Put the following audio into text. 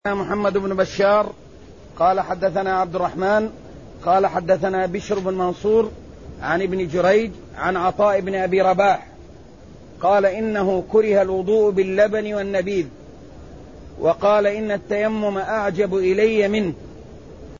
محمد بن بشار قال حدثنا عبد الرحمن قال حدثنا بشر بن منصور عن ابن جريج عن عطاء بن أبي رباح قال إنه كره الوضوء باللبن والنبيذ، وقال إن التيمم أعجب إلي منه،